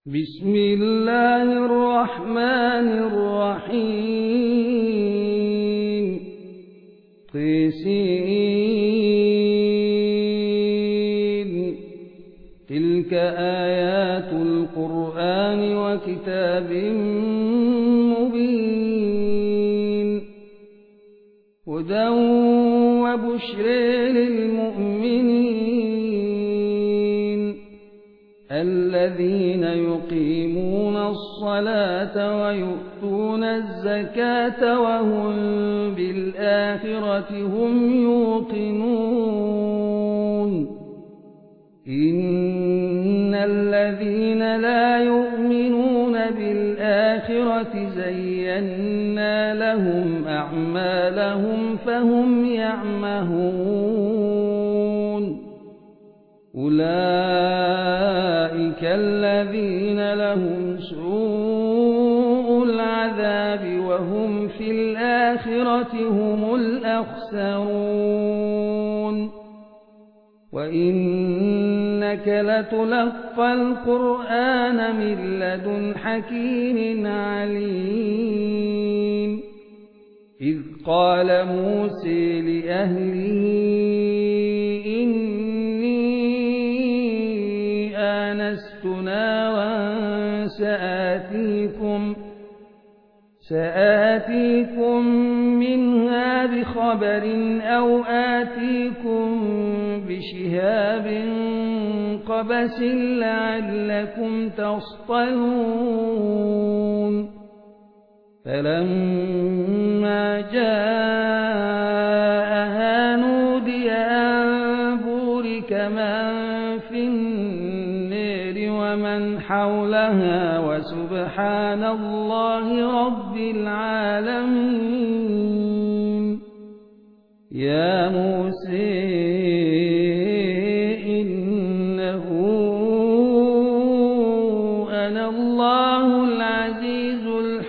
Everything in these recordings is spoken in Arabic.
بسم الله الرحمن الرحيم طسين تلك آيات القرآن وكتاب مبين هدى وبشر للمؤمنين الذين يقيمون الصلاة ويؤتون الزكاة وهم بالآخرة هم يوقنون إن الذين لا يؤمنون بالآخرة زينا لهم أعمالهم فهم يعمهون أولئك الذين لهم سوء العذاب وهم في الآخرة هم الأخسرون وإنك لتلقى القرآن من لدن حكيم عليم إذ قال موسى لأهله آنست نارا سآتيكم منها بخبر أو آتيكم بشهاب قبس لعلكم تصطلون فلما جاءها نودي أن بورك من في النار ومن حولها وسبحان الله رب العالمين يا موسى إنه أنا الله العزيز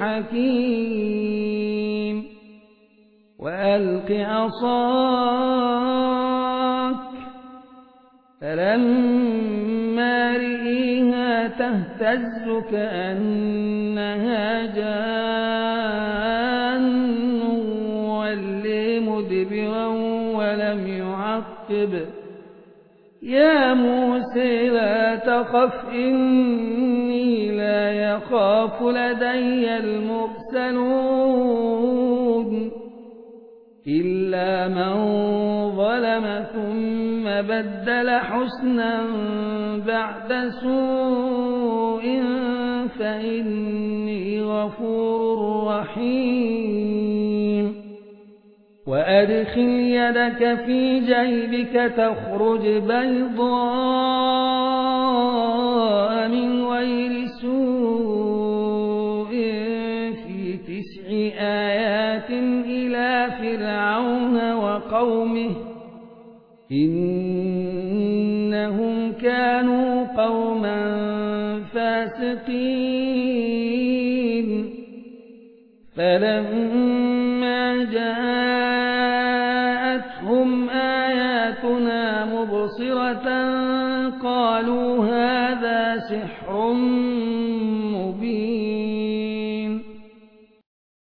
الحكيم وألق عصاك فلما رئيها تهتز كأنها جان ولي مدبرا ولم يعقب يا موسى لا تخف إني لا يخاف لدي المرسلون إلا من ظلم ثم بدل حسنا بعد سوء فإني غفور رحيم وأدخل يدك في جيبك تخرج بيضاء من غير سوء في 9 آيات إلى فرعون وقومه إنهم كانوا قوما فاسقين فلما جاءتهم آياتنا مبصرة قالوا هذا سحر